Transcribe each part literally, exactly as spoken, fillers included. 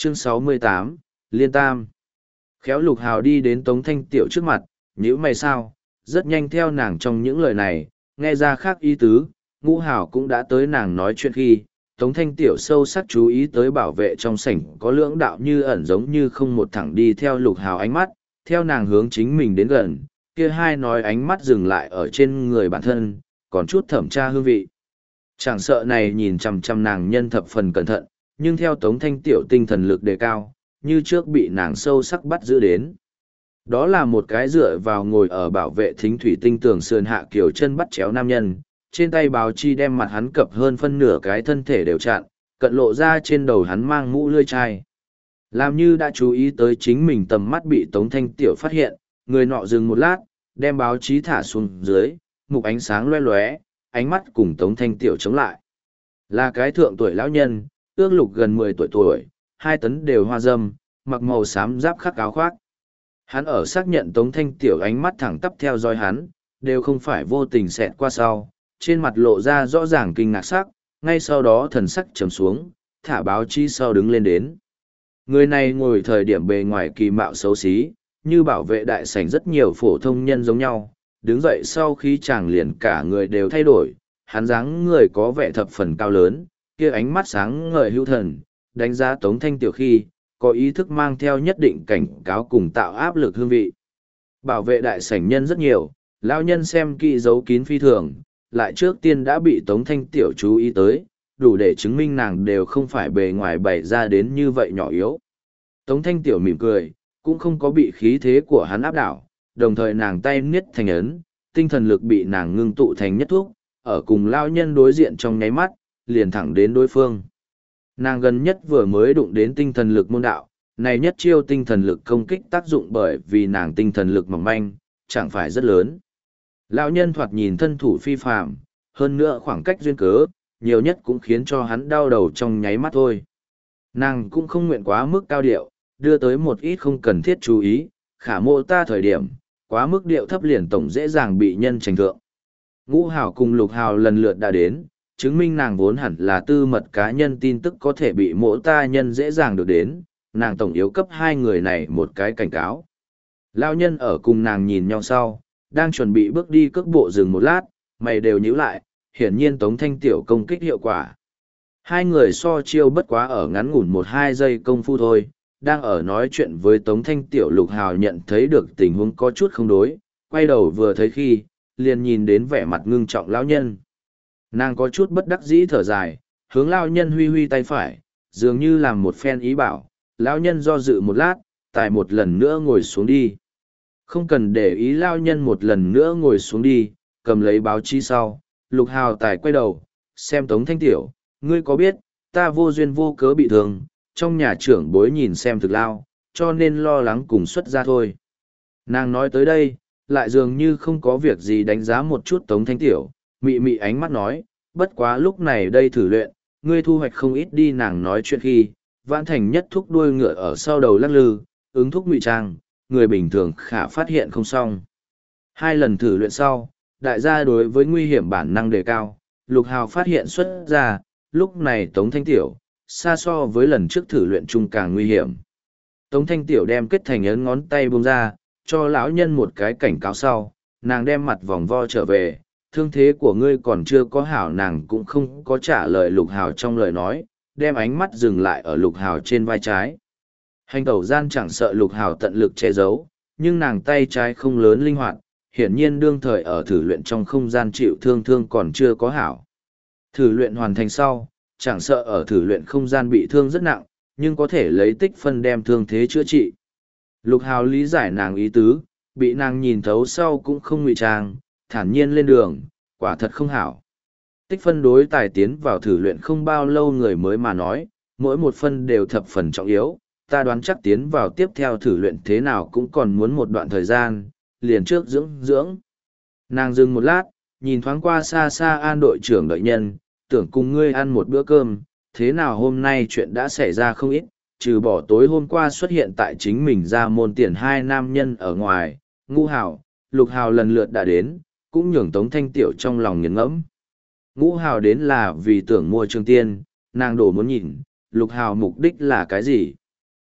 Chương sáu mươi tám, Liên Tam. Khéo Lục Hào đi đến Tống Thanh Tiểu trước mặt, nhíu mày sao, rất nhanh theo nàng trong những lời này, nghe ra khác ý tứ, Ngũ Hào cũng đã tới nàng nói chuyện khi, Tống Thanh Tiểu sâu sắc chú ý tới bảo vệ trong sảnh có lưỡng đạo như ẩn giống như không một thẳng đi theo Lục Hào ánh mắt, theo nàng hướng chính mình đến gần, kia hai nói ánh mắt dừng lại ở trên người bản thân, còn chút thẩm tra hương vị. Chẳng sợ này nhìn chằm chằm nàng nhân thập phần cẩn thận, nhưng theo Tống Thanh Tiểu tinh thần lực đề cao, như trước bị nàng sâu sắc bắt giữ đến. Đó là một cái dựa vào ngồi ở bảo vệ thính thủy tinh tường sườn hạ kiểu chân bắt chéo nam nhân, trên tay báo chi đem mặt hắn cập hơn phân nửa cái thân thể đều chặn, cận lộ ra trên đầu hắn mang mũ lươi chai. Làm như đã chú ý tới chính mình tầm mắt bị Tống Thanh Tiểu phát hiện, người nọ dừng một lát, đem báo chí thả xuống dưới, mục ánh sáng loe loé, ánh mắt cùng Tống Thanh Tiểu chống lại. Là cái thượng tuổi lão nhân, ước lục gần mười tuổi tuổi, hai tấn đều hoa dâm, mặc màu xám giáp khắc áo khoác. Hắn ở xác nhận Tống Thanh Tiểu ánh mắt thẳng tắp theo dõi hắn, đều không phải vô tình xẹt qua sau, trên mặt lộ ra rõ ràng kinh ngạc sắc, ngay sau đó thần sắc trầm xuống, thả báo chí sau đứng lên đến. Người này ngồi thời điểm bề ngoài kỳ mạo xấu xí, như bảo vệ đại sảnh rất nhiều phổ thông nhân giống nhau, đứng dậy sau khi chàng liền cả người đều thay đổi, hắn dáng người có vẻ thập phần cao lớn, kia ánh mắt sáng ngời hữu thần, đánh giá Tống Thanh Tiểu khi, có ý thức mang theo nhất định cảnh cáo cùng tạo áp lực hương vị. Bảo vệ đại sảnh nhân rất nhiều, lão nhân xem kỹ giấu kín phi thường, lại trước tiên đã bị Tống Thanh Tiểu chú ý tới, đủ để chứng minh nàng đều không phải bề ngoài bày ra đến như vậy nhỏ yếu. Tống Thanh Tiểu mỉm cười, cũng không có bị khí thế của hắn áp đảo, đồng thời nàng tay niết thành ấn, tinh thần lực bị nàng ngưng tụ thành nhất thuốc, ở cùng lão nhân đối diện trong nháy mắt, liền thẳng đến đối phương. Nàng gần nhất vừa mới đụng đến tinh thần lực môn đạo, này nhất chiêu tinh thần lực công kích tác dụng bởi vì nàng tinh thần lực mỏng manh, chẳng phải rất lớn. Lão nhân thoạt nhìn thân thủ phi phàm, hơn nữa khoảng cách duyên cớ, nhiều nhất cũng khiến cho hắn đau đầu trong nháy mắt thôi. Nàng cũng không nguyện quá mức cao điệu, đưa tới một ít không cần thiết chú ý, khả mộ ta thời điểm, quá mức điệu thấp liền tổng dễ dàng bị nhân tranh thượng. Ngũ Hào cùng Lục Hào lần lượt đã đến, chứng minh nàng vốn hẳn là tư mật cá nhân tin tức có thể bị mỗ ta nhân dễ dàng được đến, nàng tổng yếu cấp hai người này một cái cảnh cáo. Lão nhân ở cùng nàng nhìn nhau sau, đang chuẩn bị bước đi cước bộ dừng một lát, mày đều nhíu lại, hiển nhiên Tống Thanh Tiểu công kích hiệu quả. Hai người so chiêu bất quá ở ngắn ngủn một hai giây công phu thôi, đang ở nói chuyện với Tống Thanh Tiểu. Lục Hào nhận thấy được tình huống có chút không đối, quay đầu vừa thấy khi, liền nhìn đến vẻ mặt ngưng trọng lão nhân. Nàng có chút bất đắc dĩ thở dài, hướng lão nhân huy huy tay phải, dường như làm một phen ý bảo, lão nhân do dự một lát, tài một lần nữa ngồi xuống đi. Không cần để ý lão nhân một lần nữa ngồi xuống đi, cầm lấy báo chí sau, Lục Hào tài quay đầu, xem Tống Thanh Tiểu, ngươi có biết, ta vô duyên vô cớ bị thương, trong nhà trưởng bối nhìn xem thực lao, cho nên lo lắng cùng xuất ra thôi. Nàng nói tới đây, lại dường như không có việc gì đánh giá một chút Tống Thanh Tiểu, mị mị ánh mắt nói, bất quá lúc này đây thử luyện, ngươi thu hoạch không ít đi. Nàng nói chuyện khi, Vãn Thành nhất thúc đuôi ngựa ở sau đầu lắc lư, ứng thúc ngụy trang, người bình thường khả phát hiện không xong. Hai lần thử luyện sau, đại gia đối với nguy hiểm bản năng đề cao, Lục Hào phát hiện xuất ra, lúc này Tống Thanh Tiểu, xa so với lần trước thử luyện chung càng nguy hiểm. Tống Thanh Tiểu đem kết thành ấn ngón tay buông ra, cho lão nhân một cái cảnh cáo sau, nàng đem mặt vòng vo trở về, thương thế của ngươi còn chưa có hảo. Nàng cũng không có trả lời Lục Hào trong lời nói, đem ánh mắt dừng lại ở Lục Hào trên vai trái. Hành tẩu gian chẳng sợ Lục Hào tận lực che giấu, nhưng nàng tay trái không lớn linh hoạt, hiển nhiên đương thời ở thử luyện trong không gian chịu thương thương còn chưa có hảo. Thử luyện hoàn thành sau, chẳng sợ ở thử luyện không gian bị thương rất nặng, nhưng có thể lấy tích phân đem thương thế chữa trị. Lục Hào lý giải nàng ý tứ, bị nàng nhìn thấu sau cũng không ngụy trang, thản nhiên lên đường, quả thật không hảo. Tích phân đối tài tiến vào thử luyện không bao lâu người mới mà nói, mỗi một phân đều thập phần trọng yếu, ta đoán chắc tiến vào tiếp theo thử luyện thế nào cũng còn muốn một đoạn thời gian, liền trước dưỡng dưỡng. Nàng dừng một lát, nhìn thoáng qua xa xa An đội trưởng đợi nhân, tưởng cùng ngươi ăn một bữa cơm, thế nào hôm nay chuyện đã xảy ra không ít, trừ bỏ tối hôm qua xuất hiện tại chính mình ra môn tiền hai nam nhân ở ngoài, Ngũ Hào, Lục Hào lần lượt đã đến, cũng nhường Tống Thanh Tiểu trong lòng nghiền ngẫm. Ngũ Hào đến là vì tưởng mua Trường Tiên, nàng đổ muốn nhìn, Lục Hào mục đích là cái gì?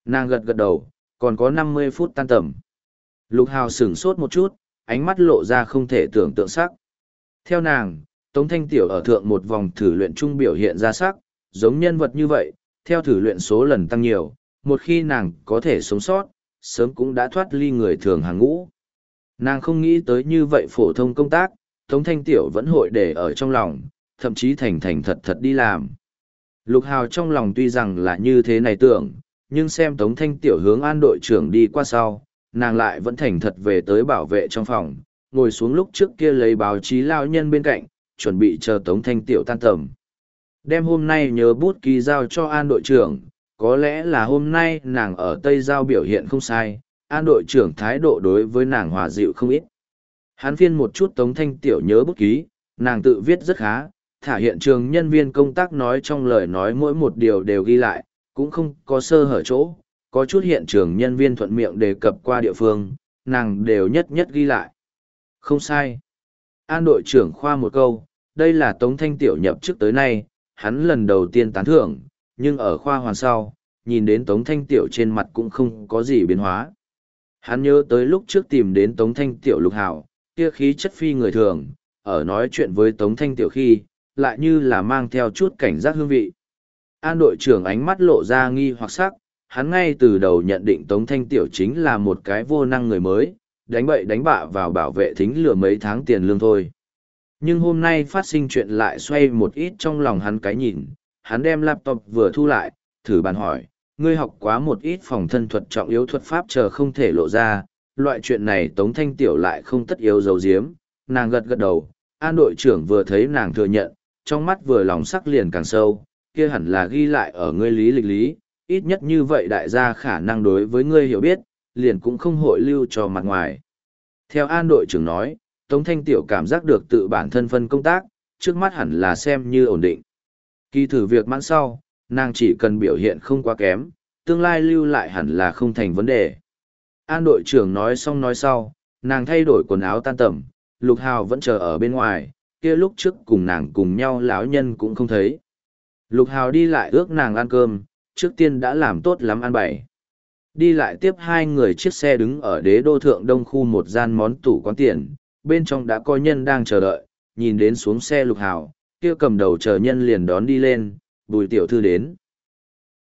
Nàng gật gật đầu, còn có năm mươi phút tan tầm. Lục Hào sửng sốt một chút, ánh mắt lộ ra không thể tưởng tượng sắc. Theo nàng, Tống Thanh Tiểu ở thượng một vòng thử luyện chung biểu hiện ra sắc, giống nhân vật như vậy, theo thử luyện số lần tăng nhiều, một khi nàng có thể sống sót, sớm cũng đã thoát ly người thường hàng ngũ. Nàng không nghĩ tới như vậy phổ thông công tác, Tống Thanh Tiểu vẫn hội để ở trong lòng, thậm chí thành thành thật thật đi làm. Lục Hào trong lòng tuy rằng là như thế này tưởng, nhưng xem Tống Thanh Tiểu hướng An đội trưởng đi qua sau, nàng lại vẫn thành thật về tới bảo vệ trong phòng, ngồi xuống lúc trước kia lấy báo chí lao nhân bên cạnh, chuẩn bị chờ Tống Thanh Tiểu tan tầm. Đêm hôm nay nhớ bút ký giao cho An đội trưởng, có lẽ là hôm nay nàng ở Tây Giao biểu hiện không sai, An đội trưởng thái độ đối với nàng hòa dịu không ít. Hắn phiên một chút Tống Thanh Tiểu nhớ bút ký, nàng tự viết rất khá, thả hiện trường nhân viên công tác nói trong lời nói mỗi một điều đều ghi lại, cũng không có sơ hở chỗ, có chút hiện trường nhân viên thuận miệng đề cập qua địa phương, nàng đều nhất nhất ghi lại. Không sai. An đội trưởng khoa một câu, đây là Tống Thanh Tiểu nhập chức tới nay, hắn lần đầu tiên tán thưởng, nhưng ở khoa hoàn sau, nhìn đến Tống Thanh Tiểu trên mặt cũng không có gì biến hóa. Hắn nhớ tới lúc trước tìm đến Tống Thanh Tiểu Lục Hào, kia khí chất phi người thường, ở nói chuyện với Tống Thanh Tiểu khi, lại như là mang theo chút cảnh giác hương vị. An đội trưởng ánh mắt lộ ra nghi hoặc sắc, hắn ngay từ đầu nhận định Tống Thanh Tiểu chính là một cái vô năng người mới, đánh bậy đánh bạ vào bảo vệ thính lừa mấy tháng tiền lương thôi. Nhưng hôm nay phát sinh chuyện lại xoay một ít trong lòng hắn cái nhìn, hắn đem laptop vừa thu lại, thử bàn hỏi, ngươi học quá một ít phòng thân thuật trọng yếu thuật pháp chờ không thể lộ ra, loại chuyện này Tống Thanh Tiểu lại không tất yếu giấu giếm, nàng gật gật đầu, An đội trưởng vừa thấy nàng thừa nhận, trong mắt vừa lòng sắc liền càng sâu, kia hẳn là ghi lại ở ngươi lý lịch lý, ít nhất như vậy đại gia khả năng đối với ngươi hiểu biết, liền cũng không hội lưu cho mặt ngoài. Theo An đội trưởng nói, Tống Thanh Tiểu cảm giác được tự bản thân phân công tác, trước mắt hẳn là xem như ổn định. Kỳ thử việc mãn sau, nàng chỉ cần biểu hiện không quá kém, tương lai lưu lại hẳn là không thành vấn đề. An đội trưởng nói xong nói sau, nàng thay đổi quần áo tan tầm, Lục Hào vẫn chờ ở bên ngoài, kia lúc trước cùng nàng cùng nhau lão nhân cũng không thấy. Lục Hào đi lại ước nàng ăn cơm, trước tiên đã làm tốt lắm ăn bày. Đi lại tiếp hai người chiếc xe đứng ở đế đô thượng đông khu một gian món tủ quán tiền, bên trong đã có nhân đang chờ đợi, nhìn đến xuống xe Lục Hào, kia cầm đầu chờ nhân liền đón đi lên, Bùi tiểu thư đến.